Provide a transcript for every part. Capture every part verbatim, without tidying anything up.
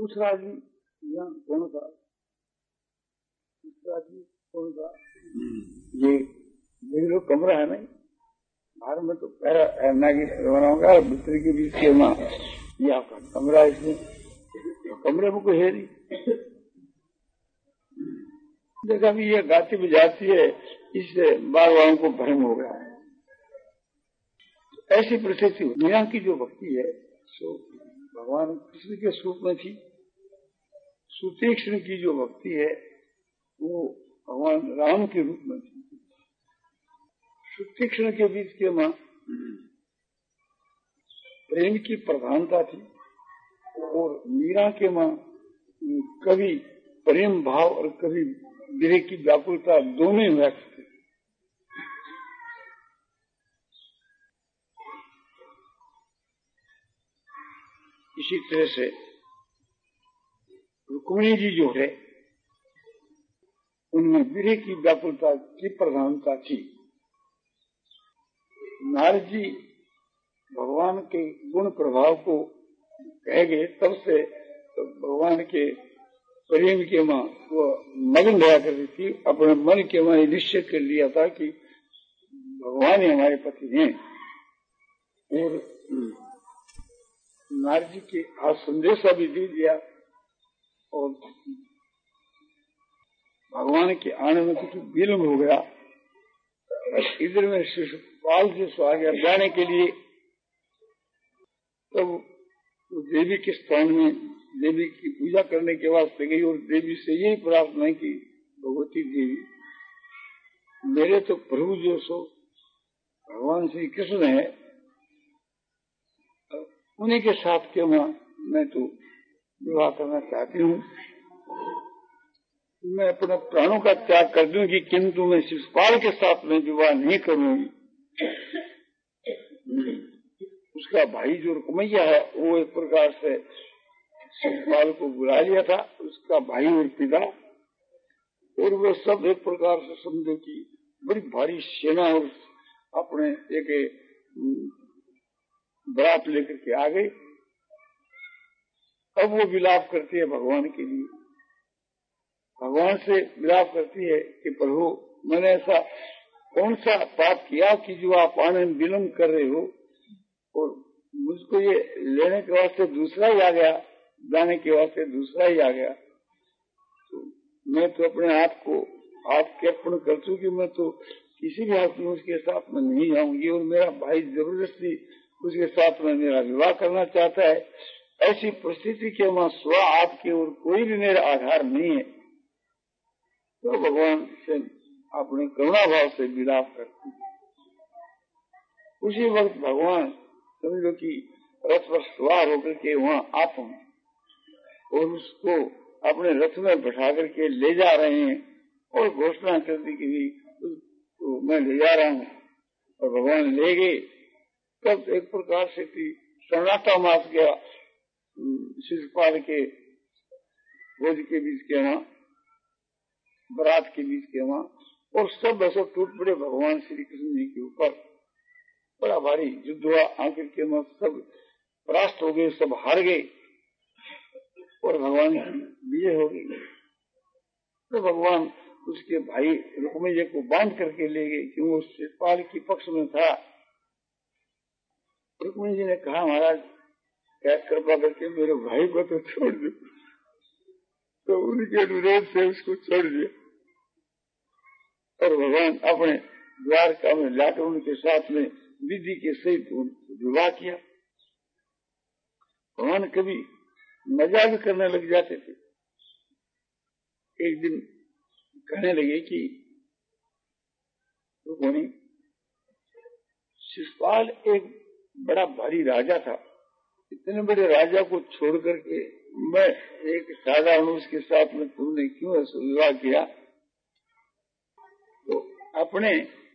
दूसरा आदमी यहाँ कौन था, दूसरा आदमी कौन था, ये देख लो कमरा है नहीं, बाहर में तो पैरा ऐरना की बनाऊंगा, भीतर के बीच के माँ ये आपका कमरा, इसमें तो कमरे में कोई है नहीं। देखा भी ये गाती बजाती है, इससे बार बार को भ्रम हो गया है। ऐसी परिस्थिति मीरा की जो भक्ति है सो भगवान कृष्ण के स्वरूप में थी। सुतीक्ष्ण की जो भक्ति है वो भगवान राम के रूप में थी। सुतीक्ष्ण के बीच के मां प्रेम की प्रधानता थी और मीरा के मां कभी प्रेम भाव और कभी विरह की व्याकुलता दोनों व्यक्त थे। इसी तरह से रुक्मिणी जी जो है उनमें विरह की व्याकुलता की प्रधानता थी। नारद जी भगवान के गुण प्रभाव को कह गए, तब से तो भगवान के प्रेम के मां वो मगन रहा करती थी। अपने मन के मां निश्चय कर लिया था कि भगवान ही हमारे पति हैं। और नारद जी के आज संदेशा भी दे दिया और भगवान के आने में कुछ विलम्ब हो गया। इधर में शिशुपाल जी सो आ गया जाने के लिए, तब तो देवी के स्थान में देवी की पूजा करने के वास्ते गई और देवी से यही प्रार्थना की, भगवती देवी मेरे तो प्रभु जो सो भगवान श्री कृष्ण है, उन्हीं के साथ क्यों मैं तो विवाह करना चाहती हूँ। मैं अपने प्राणों का त्याग कर दूंगी, किंतु मैं शिशुपाल के साथ में विवाह नहीं करूंगी। उसका भाई जो रुक्मैया है वो एक प्रकार से शिशुपाल को बुला लिया था, उसका भाई और पिता, और वे सब एक प्रकार से समझो कि बड़ी भारी सेना और अपने एक बरात लेकर के आ गई। अब वो विलाप करती है भगवान के लिए, भगवान से विलाप करती है कि प्रभु मैंने ऐसा कौन सा पाप किया कि जो आप आने में विलम्ब कर रहे हो, और मुझको ये लेने के वास्ते दूसरा ही आ गया, जाने के वास्ते दूसरा ही आ गया। तो मैं तो अपने आप को आपके अर्पण कर चुकी कि मैं तो किसी भी हाथ में उसके साथ में नहीं जाऊंगी, और मेरा भाई जबरदस्ती उसके साथ में मेरा विवाह करना चाहता है। ऐसी परिस्थिति के वहां स्व आपके और कोई भी मेरा आधार नहीं है। तो भगवान से अपने करुणा भाव से विलाप करते हैं। उसी वक्त भगवान समझो कि रथ पर सवार होकर के वहाँ आप और उसको अपने रथ में बैठा करके ले जा रहे हैं और घोषणा करती कि भी मैं ले जा रहा हूँ, और भगवान ले गए। तब एक प्रकार से सन्नाटा मास गया शिशुपाल के भोज के बीच के वहाँ, बरात के बीच के वहाँ, और सब ऐसा टूट पड़े भगवान श्री कृष्ण जी के ऊपर। बड़ा भारी युद्ध हुआ, आखिर के वहाँ सब परास्त हो गए, सब हार गए और भगवान की विजय हो गई। तो भगवान उसके भाई रुक्मिणी को बांध करके ले गए कि वो शिशुपाल के पक्ष में था। रुक्मिणी जी ने कहा महाराज क्या कृपा करके मेरे भाई को तो छोड़ दो। तो उनके अनुरोध से उसको छोड़ दिया और भगवान अपने द्वारका में लाकर उनके साथ में विधि के सहित विवाह किया। भगवान कभी मजाक करने लग जाते थे। एक दिन कहने लगे कि रुक्मिणी, शिशुपाल एक बड़ा भारी राजा था, इतने बड़े राजा को छोड़ करके मैं एक साधारण उसके साथ में तुमने क्यों ऐसा विवाह किया? तो अपने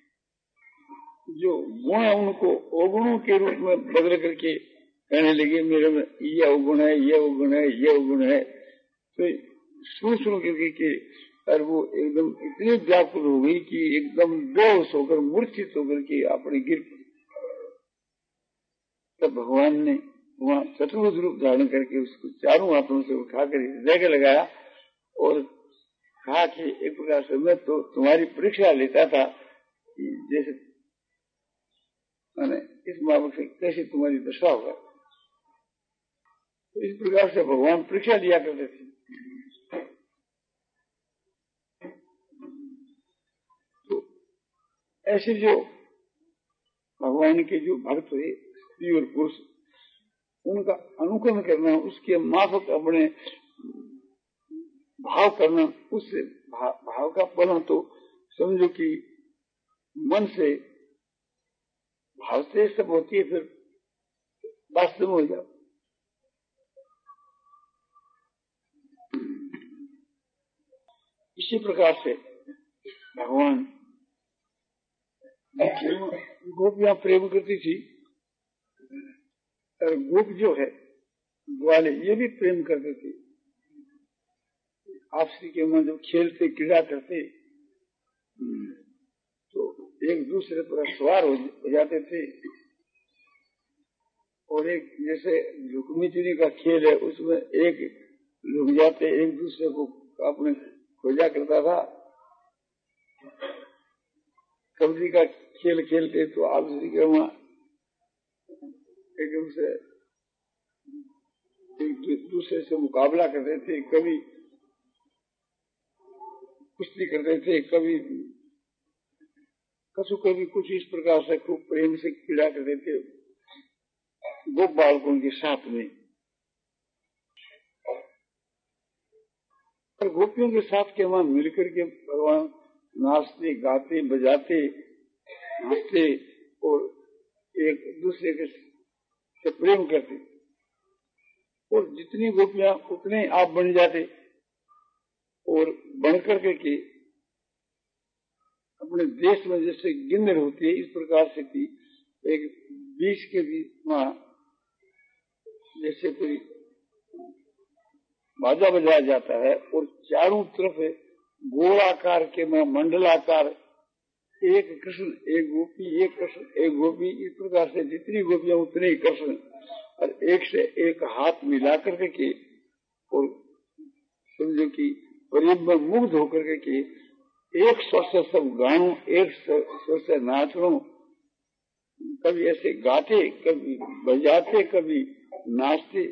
जो गुण है उनको अवगुणों के रूप में बदल करके कहने लगे मेरे में ये अवगुण है, ये अवगुण है, ये अवगुण है। तो सुन सुन करके के और वो एकदम इतनी व्याकुल हो गई कि एकदम बेहोश होकर मूर्छित होकर के अपने गिर पड़ी। तब भगवान ने वहाँ चतुर्भुज रूप धारण करके उसको चारों हाथों से उठाकर हृदय के लगाया और कहा कि एक प्रकार से मैं तो तुम्हारी परीक्षा लेता था कि जैसे मैंने इस मामले से कैसे तुम्हारी दशा होगा। तो इस प्रकार से भगवान परीक्षा लिया करते थे। तो ऐसे जो भगवान के जो भक्त हुए स्त्री और पुरुष, उनका अनुकरण करना, उसके माफक अपने भाव करना, उससे भा, भाव का फलन तो समझो कि मन से भाव से सब होती है, फिर वास्तव में हो जाओ। इसी प्रकार से भगवान गोपियां प्रेम करती थी और गोप जो है ग्वाले ये भी प्रेम करते थे। आपसी के मन जब खेलते क्रीड़ा करते तो एक दूसरे पर सवार हो जाते थे। और एक जैसे लुकमी का खेल है, उसमें एक लुक जाते एक दूसरे को अपने खोजा करता था। कबड्डी का खेल खेलते तो आपसी के वहां एकदम से एक दूसरे से मुकाबला करते थे, कभी कुश्ती करते थे, कभी कसु कभी कुछ इस प्रकार से खूब प्रेम से क्रीड़ा करते थे गोप बालकों के साथ में। और गोपियों के साथ के वहां मिलकर के भगवान नाचते गाते बजाते हंसते और एक दूसरे के से प्रेम करते। और जितनी गोपियां उतने आप बन जाते और बनकर के अपने देश में जैसे गिन्नर होती है, इस प्रकार से थी। एक बीच के बीच वहां जैसे कोई बाजा बजाया जाता है और चारों तरफ गोलाकार के मंडलाकार एक कृष्ण एक गोपी एक कृष्ण एक गोपी, इस प्रकार से जितनी गोपियां उतने ही कृष्ण, और एक से एक हाथ मिला करके के और समझो कि प्रेम में मुग्ध होकर के एक स्वर से सब गानों, एक स्वर से नाचों, कभी ऐसे गाते कभी बजाते कभी नाचते।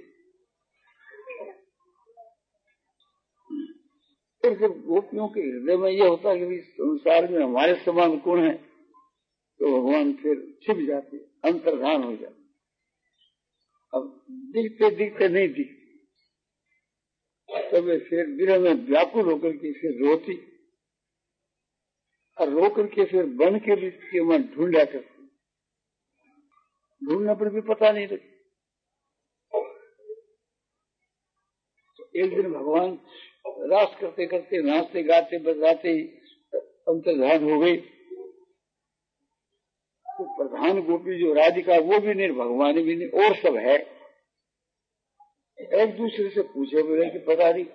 और जब गोपियों के हृदय में यह होता है कि संसार में हमारे समान कौन है, तो भगवान फिर छिप जाते, अंतर्धान हो जाते। अब दिखते दिखते नहीं दिखते, तब फिर विरह में व्याकुल होकर के फिर रोती और रो करके फिर बन के भी के मन ढूंढा करती, ढूंढने पर भी पता नहीं लगती। तो एक दिन भगवान रास करते करते नाचते गाते बजाते अंतर्धान हो गई। तो प्रधान गोपी जो राधिका वो भी नहीं, भगवान भी नहीं, और सब है। एक दूसरे से पूछे बोले कि पता नहीं,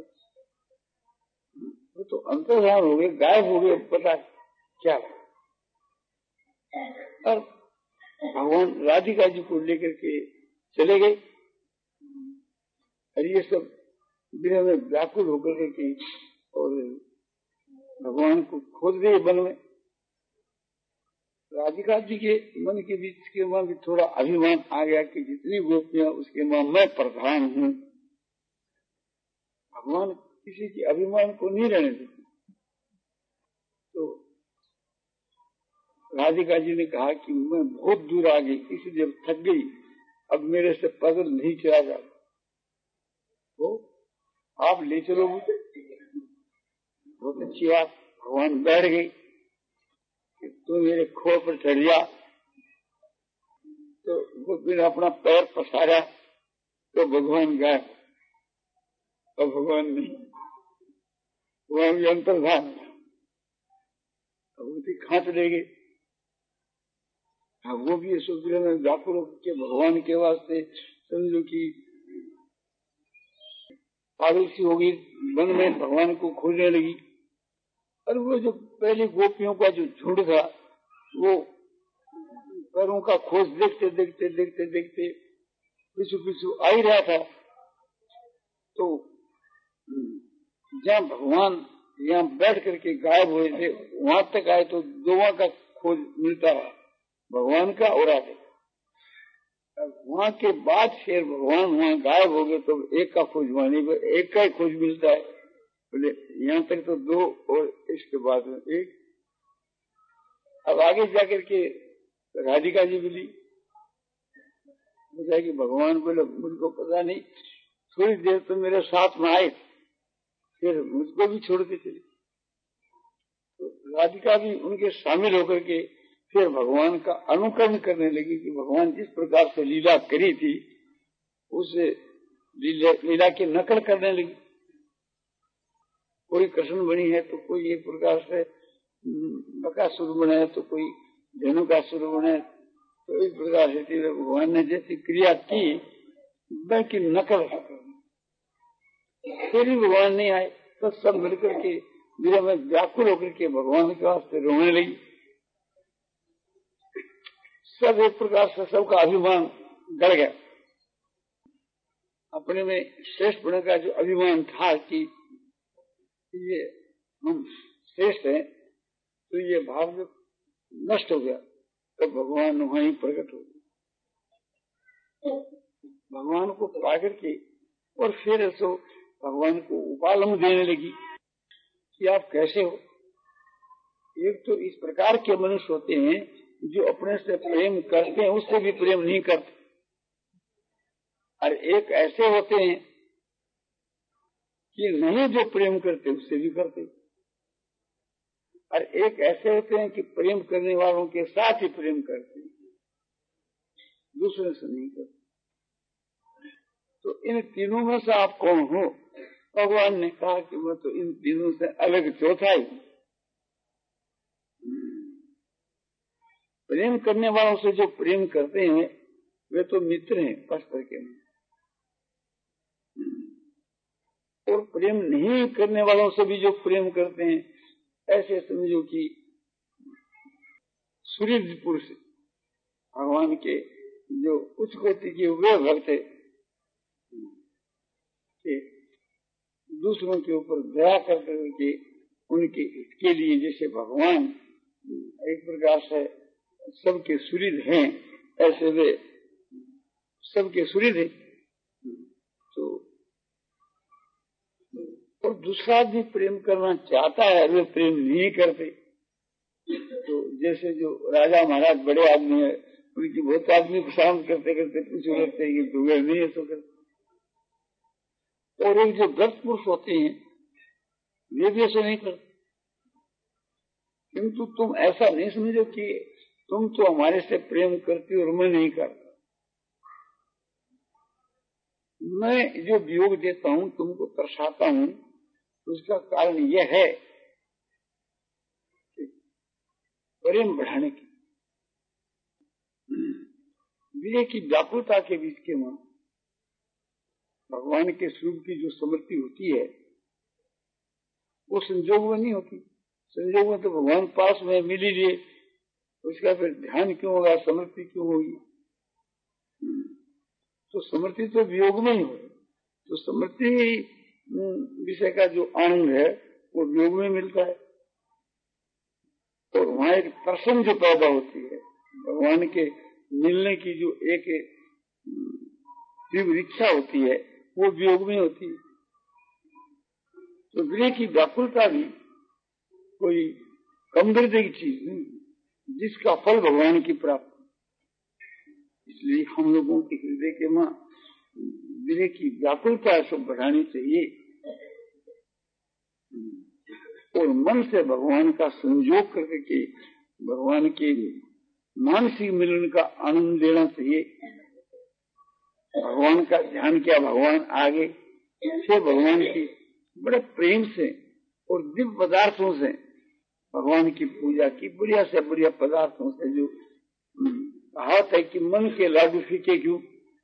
वो तो अंतर्धान हो गए, गायब हो गए, पता क्या। और भगवान राधिका जी को लेकर के चले गए और ये सब विरह में व्याकुल होकर के और भगवान को खोज गए वन में। राधिका जी के मन के बीच के वहां भी थोड़ा अभिमान आ गया कि जितनी गोपियां उसके वहां मैं प्रधान हूँ। भगवान किसी के अभिमान को नहीं रहने देते। तो राधिका जी ने कहा कि मैं बहुत दूर आ गई, इसलिए जब थक गई, अब मेरे से पैदल नहीं चला जाता, तो आप ले चलो मुझे। बहुत अच्छी बात। भगवान बैठ गई कि तू मेरे खोर पर चढ़ जा। तो गोपी ने अपना पैर पसारा तो भगवान गए, और भगवान नहीं, वहां भी अंतर्धान। भगवती खांच ले गई। हाँ, वो भी सुग्रीव में व्याकुल के भगवान के वास्ते समझो कि पागल सी होगी, वन में भगवान को खोजने लगी। और वो जो पहली गोपियों का जो झुंड था, वो पैरों का खोज देखते देखते देखते देखते पीछू पीछू आ ही रहा था, तो जहाँ भगवान यहाँ बैठ करके गायब हुए थे वहां तक आए तो दोनों का खोज मिलता है, भगवान का और आगे। वहां के बाद फिर भगवान वहाँ गायब हो गए तो एक का खोज वहां नहीं, एक का ही खोज मिलता है। बोले यहाँ तक तो दो और इसके बाद एक। अब आगे जाकर के राधिका जी मिली, बोला कि भगवान बोले मुझको पता नहीं, थोड़ी देर तो मेरे साथ में आए फिर मुझको भी छोड़ के चले। तो राधिका भी उनके शामिल होकर के फिर भगवान का अनुकरण करने लगी कि भगवान जिस प्रकार से लीला करी थी उसे लीला, लीला की नकल करने लगी। कोई कृष्ण बनी है तो कोई एक प्रकार से बकासुर बना है तो कोई धेनुकासुर बने, तो इस प्रकार से भगवान ने जैसी क्रिया की उनकी नकल। फिर भी भगवान नहीं आए तो सब मिलकर के मेरा में व्याकुल होकर के भगवान के वास्ते रोने लगी। सब एक प्रकार से सबका अभिमान गड़ गया। अपने में श्रेष्ठ होने का जो अभिमान था कि ये हम श्रेष्ठ हैं, तो ये भाव जो नष्ट हो गया तो भगवान वहीं प्रकट हो गए। भगवान को पाकर के और फिर ऐसो भगवान को उपालम देने लगी कि आप कैसे हो। एक तो इस प्रकार के मनुष्य होते हैं जो अपने से प्रेम करते हैं उससे भी प्रेम नहीं करते, और एक ऐसे होते हैं कि नहीं जो प्रेम करते उससे भी करते, और एक ऐसे होते हैं कि प्रेम करने वालों के साथ ही प्रेम करते हैं, दूसरे से नहीं करते। तो इन तीनों में से आप कौन हो? भगवान ने कहा कि मैं तो इन तीनों से अलग चौथा ही। प्रेम करने वालों से जो प्रेम करते हैं वे तो मित्र हैं परस्पर के, और प्रेम नहीं करने वालों से भी जो प्रेम करते हैं ऐसे समझो कि सूर्य पुरुष भगवान के जो उच्च कोटि के वे भक्त है कि दूसरों के ऊपर दया करते के उनके हित के लिए, जैसे भगवान एक प्रकार से सबके सुहृद हैं ऐसे वे सबके सुहृद हैं। तो और दूसरा आदमी प्रेम करना चाहता है वे प्रेम नहीं करते। तो जैसे जो राजा महाराज बड़े आदमी है उनकी बहुत आदमी को शांत करते करते पूछो लगते हैं कि तू नहीं है तो करते। और एक जो व्रत पुरुष होते हैं वे भी ऐसे नहीं करते, किंतु तुम ऐसा नहीं समझो कि तुम तो हमारे से प्रेम करती और मैं नहीं करता। मैं जो वियोग देता हूँ तुमको तरसाता हूँ उसका कारण यह है कि प्रेम बढ़ाने की विवेक की व्याकुलता के बीच के मन भगवान के स्वरूप की जो समृद्धि होती है वो संजोग में नहीं होती। संजोग में तो भगवान पास में मिल ही लिए, उसका फिर ध्यान क्यों होगा, समृद्धि क्यों होगी? तो समृद्धि तो वियोग में ही हो। तो समृद्धि विषय का जो आनंद है वो वियोग में मिलता है, और वहाँ एक प्रसन्न जो पैदा होती है भगवान के मिलने की जो एक तीव्र इच्छा होती है वो वियोग में होती है। तो गृह की व्याकुलता भी कोई कम दर्जे की चीज नहीं, जिसका फल भगवान की प्राप्ति। इसलिए हम लोगों के हृदय के मां गृह की व्याकुलता सब बढ़ानी चाहिए, और मन से भगवान का संयोग करके भगवान के मानसिक मिलन का आनंद लेना चाहिए। भगवान का ध्यान किया, भगवान आगे, फिर भगवान की बड़े प्रेम से और दिव्य पदार्थों से भगवान की पूजा की, बढ़िया से बढ़िया पदार्थों से। जो कहावत है कि मन के लाडू फीके क्यों,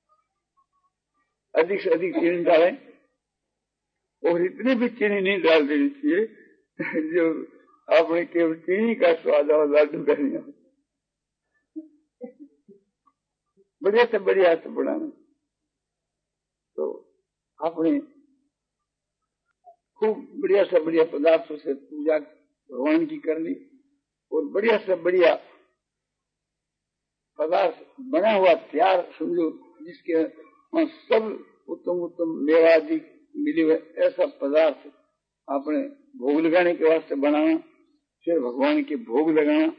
अधिक से अधिक चीनी डालें, और इतनी भी चीनी नहीं डाल देनी चाहिए जो आपने केवल चीनी का स्वाद और लाडू करना। बढ़िया से बढ़िया से बढ़ाना। तो आपने खूब बढ़िया से बढ़िया पदार्थों से पूजा भगवान की कर ली और बढ़िया से बढ़िया पदार्थ बना हुआ तैयार समझो, जिसके सब उत्तम उत्तम मेवादि मिली हुए ऐसा पदार्थ आपने भोग लगाने के वास्ते बनाना, फिर भगवान के भोग लगाना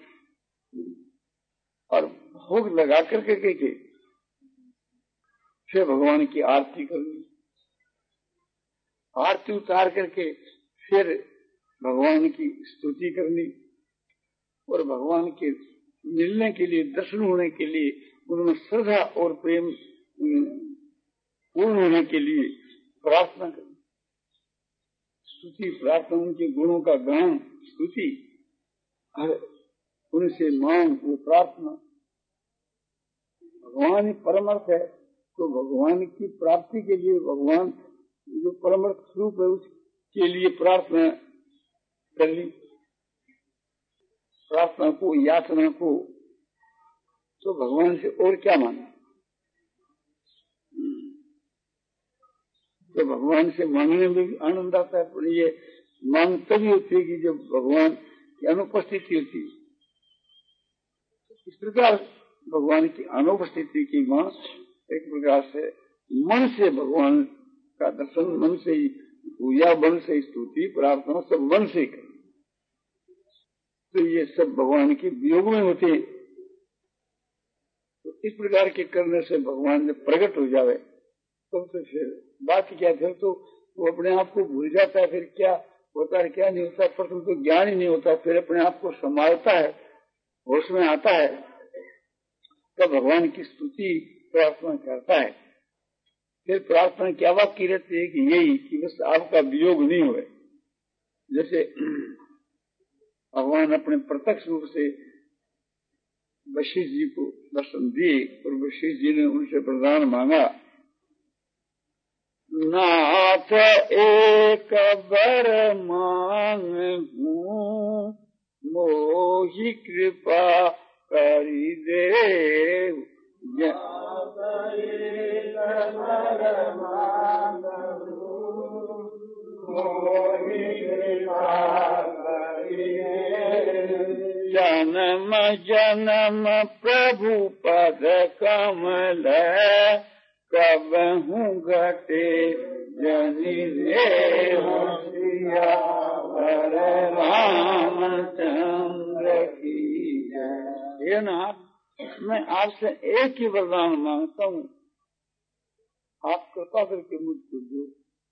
और भोग लगा करके के, के फिर भगवान की आरती करनी, आरती उतार करके फिर भगवान की स्तुति करनी और भगवान के मिलने के लिए, दर्शन होने के लिए, उनमें श्रद्धा और प्रेम पूर्ण होने के लिए प्रार्थना करनी, स्तुति प्रार्थना, उनके गुणों का गान स्तुति, उनसे मांग वो प्रार्थना। भगवान ही परमार्थ है, तो भगवान की प्राप्ति के लिए भगवान जो परमार्थ स्वरूप है उसके लिए प्रार्थना कर ली, प्रार्थना को, याचना को, तो भगवान से और क्या मांगना। तो भगवान से मांगने में भी आनंद आता है, पर ये मांग तभी होती है कि जब भगवान की अनुपस्थिति होती है। इस प्रकार भगवान की अनुपस्थिति की मांग एक प्रकार से मन से भगवान का दर्शन, मन से ही पूजा, मन से स्तुति प्रार्थना सब मन से कर, तो ये सब भगवान के वियोग में होते। तो इस प्रकार के करने से भगवान जब प्रकट हो जावे तो, तो फिर बात क्या, फिर तो वो अपने आप को भूल जाता है, फिर क्या होता है क्या नहीं होता, प्रथम तो ज्ञान ही नहीं होता, फिर अपने आप को संभालता है, होश में आता है, तब तो भगवान की स्तुति प्रार्थना करता है। फिर प्रार्थना क्या वाक्य रहती है कि यही कि बस आपका वियोग नहीं हुए। जैसे भगवान अपने प्रत्यक्ष रूप से वशिष्ठ जी को दर्शन दिए और वशिष्ठ जी ने उनसे वरदान मांगा, नाथ एक बर मांगू मोहि कृपा करी दे, जन्म जन्म प्रभु पद कमल कबहू घटे जनि रे होशिया रामचंद्र की जय। ये नाथ, मैं आपसे एक ही वरदान मांगता हूँ, आप कृपा करके मुझको दो,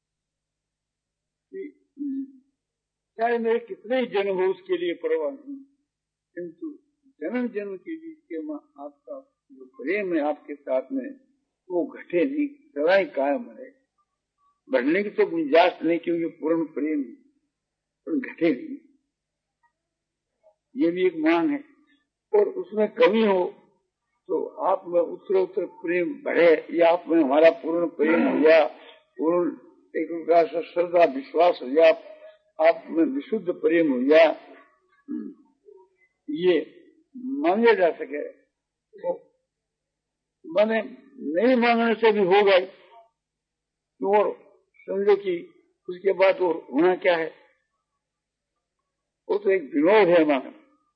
चाहे मेरे कितने ही जन्म हो उसके लिए परवाह नहीं, किंतु जन्म जन्म के बीच के मां आपका जो प्रेम है आपके साथ में वो घटे नहीं, सदा ही कायम रहे। बढ़ने की तो गुंजाइश नहीं, क्योंकि पूर्ण प्रेम पर घटे नहीं, ये भी एक मांग है। और उसमें कमी हो तो आप में उत्तरोत्तर प्रेम बढ़े, या आप में हमारा पूर्ण प्रेम हो या पूर्ण एक प्रकार से श्रद्धा विश्वास हो या आप में विशुद्ध प्रेम हो या ये मांगे जा सके। तो मैंने नहीं मांगने से भी होगा, और समझो कि उसके बाद और होना क्या है, वो तो एक विनोद है मांगना।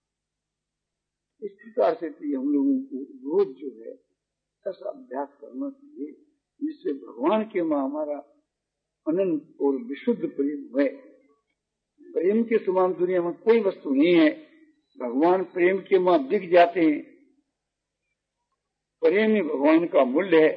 इस प्रकार से हम लोगों को रोज जो है ऐसा अभ्यास करना चाहिए जिससे भगवान के मां हमारा अनंत और विशुद्ध प्रेम है। प्रेम के समान दुनिया में कोई वस्तु नहीं है। भगवान प्रेम के मां दिख जाते हैं। प्रेम ही भगवान का मूल्य है।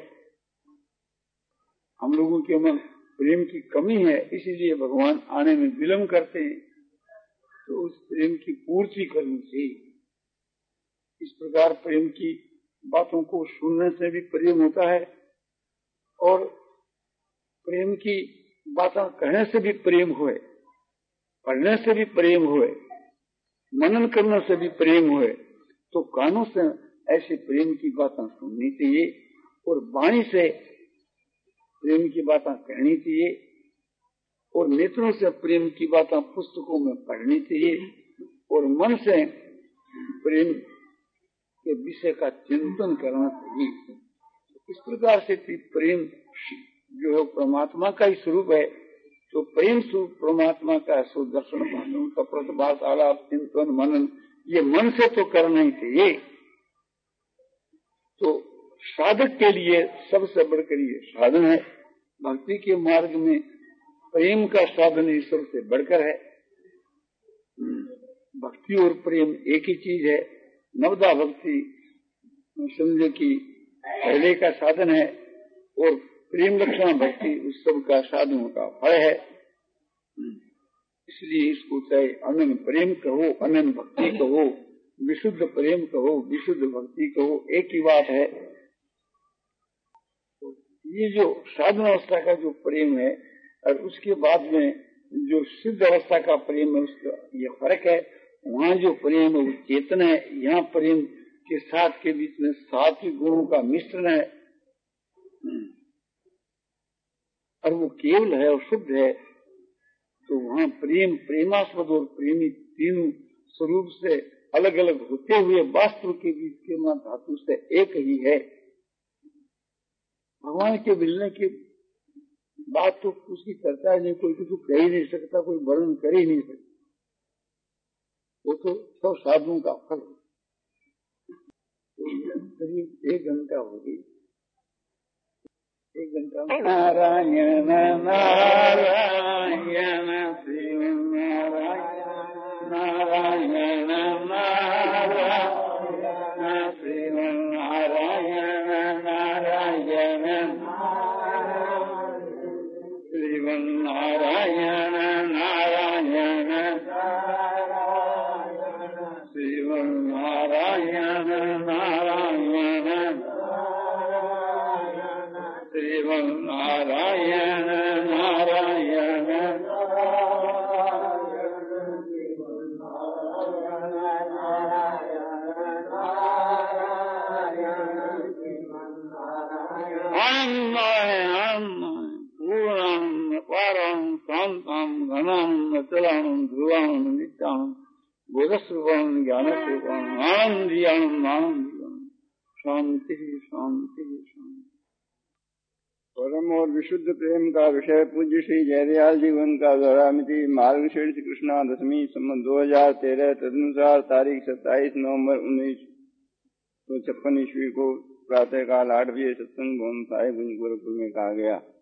हम लोगों के में प्रेम की कमी है, इसीलिए भगवान आने में विलम्ब करते हैं, तो उस प्रेम की पूर्ति करनी चाहिए। इस प्रकार प्रेम की बातों को सुनने से भी प्रेम होता है और प्रेम की बातें कहने से भी प्रेम हुए, पढ़ने से भी प्रेम हुए, मनन करने से भी प्रेम हुए। तो कानों से ऐसे प्रेम की बातें सुननी चाहिए और वाणी से प्रेम की बातें कहनी चाहिए और नेत्रों से प्रेम की बातें पुस्तकों में पढ़नी चाहिए और मन से प्रेम के विषय का चिंतन करना चाहिए। इस प्रकार से प्रेम जो है परमात्मा का ही स्वरूप है, तो प्रेम स्वरूप परमात्मा का सो दर्शन मानन का प्रतिभास आलाप चिंतन मनन ये मन से तो करना ही चाहिए। तो साधक के लिए सबसे बढ़कर ये साधन है। भक्ति के मार्ग में प्रेम का साधन ही सबसे बढ़कर है। भक्ति और प्रेम एक ही चीज है। नवदा भक्ति समझे कि पहले का साधन है और प्रेम लक्षण भक्ति उस सब का साधनों का फल है। इसलिए इसको चाहे अनंत प्रेम कहो, अनंत भक्ति कहो, विशुद्ध प्रेम कहो, विशुद्ध भक्ति कहो, एक ही बात है। तो ये जो साधन अवस्था का जो प्रेम है और उसके बाद में जो सिद्ध अवस्था का प्रेम है, उसका ये फर्क है। वहाँ जो प्रेम है वो चेतन है, यहाँ प्रेम के साथ के बीच में सात्विक गुणों का मिश्रण है और वो केवल है और शुद्ध है। तो वहाँ प्रेम प्रेमास्पद और प्रेमी तीनों स्वरूप से अलग अलग होते हुए वास्तव के बीच के मान धातु से एक ही है। भगवान के मिलने की बात तो उसकी चर्चा नहीं, कोई किसी कह ही नहीं सकता, कोई वर्णन कर ही नहीं सकता। वो तो सब साधुओं का फल है। करीब एक घंटा हो गई, एक घंटा। नारायण नारायण शिव नारायण नारायण नारायण शिव नारायण नारायण शिव नारायण नारायण शिव नारायण नारायण शिव नारायण नारायण पूर्णं पारं शांतं घनानं अचलानं ध्रुवानं नित्यानं बोधस्वरूपं ज्ञानस्वरूपं आनंदीयानं आनंदीयानं शांति शांति शांति। परम और विशुद्ध प्रेम का विषय पूज्य श्री जयदयाल जीवन का दोहरामिति मार्गशीर्ष कृष्णा दशमी संवत दो हजार तेरह तदनुसार तारीख सत्ताईस नवंबर उन्नीस सौ छप्पन ईस्वी को प्रातः काल आठ बजे सत्संग भवन साहिब गोरखपुर में कहा गया।